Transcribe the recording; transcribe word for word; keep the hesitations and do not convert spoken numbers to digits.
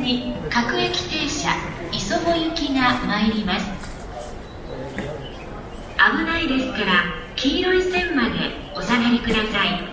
に各駅停車磯子行きが参ります。危ないですから黄色い線までお下がりください。